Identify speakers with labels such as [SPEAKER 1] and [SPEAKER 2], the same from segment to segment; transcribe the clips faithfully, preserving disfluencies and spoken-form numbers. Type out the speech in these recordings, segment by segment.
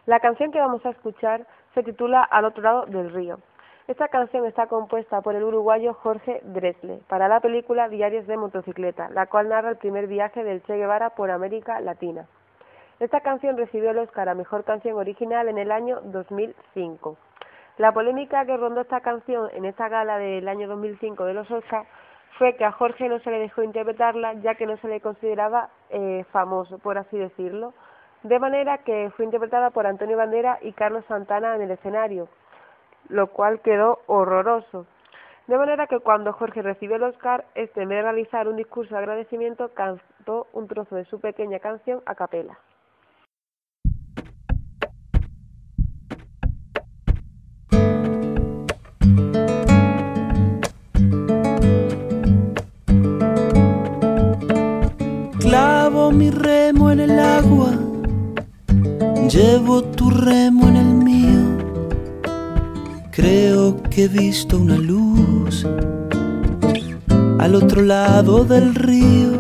[SPEAKER 1] La canción que vamos a escuchar se titula Al otro lado del río. Esta canción está compuesta por el uruguayo Jorge Drexler para la película Diarios de motocicleta, la cual narra el primer viaje del Che Guevara por América Latina. Esta canción recibió el Oscar a Mejor Canción Original en el año dos mil cinco. La polémica que rondó esta canción en esta gala del año dos mil cinco de los Oscar fue que a Jorge no se le dejó interpretarla, ya que no se le consideraba eh, famoso, por así decirlo, de manera que fue interpretada por Antonio Banderas y Carlos Santana en el escenario, lo cual quedó horroroso. De manera que cuando Jorge recibió el Oscar, este en vez de realizar un discurso de agradecimiento, cantó un trozo de su pequeña canción a capela.
[SPEAKER 2] Clavo mi remo en el agua, llevo tu remo en el mío. Creo que he visto una luz al otro lado del río.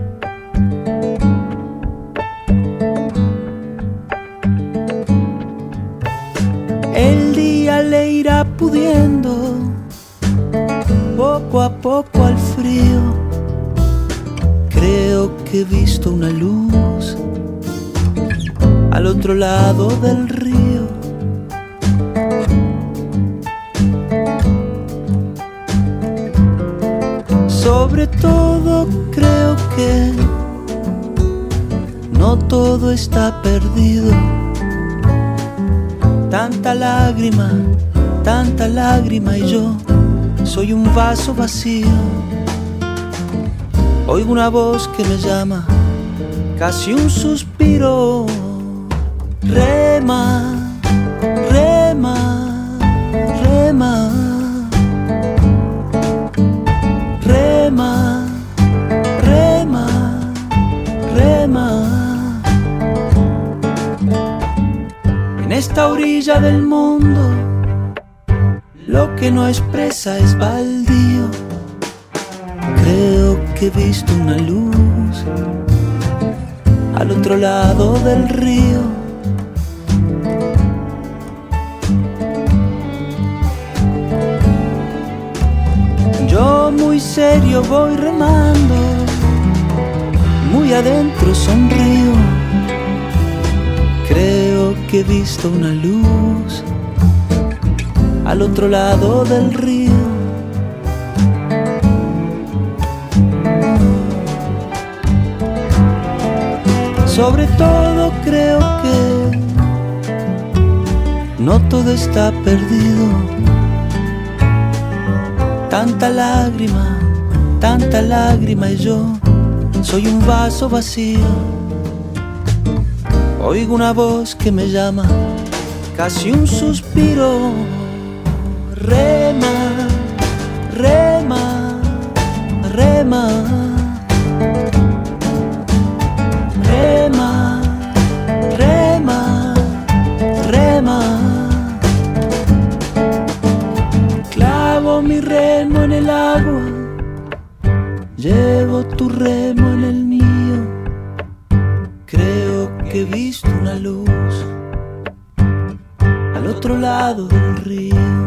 [SPEAKER 2] El día le irá pudiendo poco a poco al frío. Creo que he visto una luz al otro lado del río. Sobre todo creo que no todo está perdido. Tanta lágrima, tanta lágrima y yo soy un vaso vacío. Oigo una voz que me llama, casi un suspiro. Rema, rema, rema. Rema, rema, rema. En esta orilla del mundo, lo que no expresa es baldío. Creo que he visto una luz al otro lado del río. Yo muy serio voy remando, muy adentro sonrío. Creo que he visto una luz al otro lado del río. Sobre todo creo que no todo está perdido. Tanta lágrima, tanta lágrima y yo soy un vaso vacío. Oigo una voz que me llama, casi un suspiro. Rema, rema, rema. Rema, rema, rema. Clavo mi remo en el agua, llevo tu remo en el mío. Creo que he visto una luz al otro lado del río.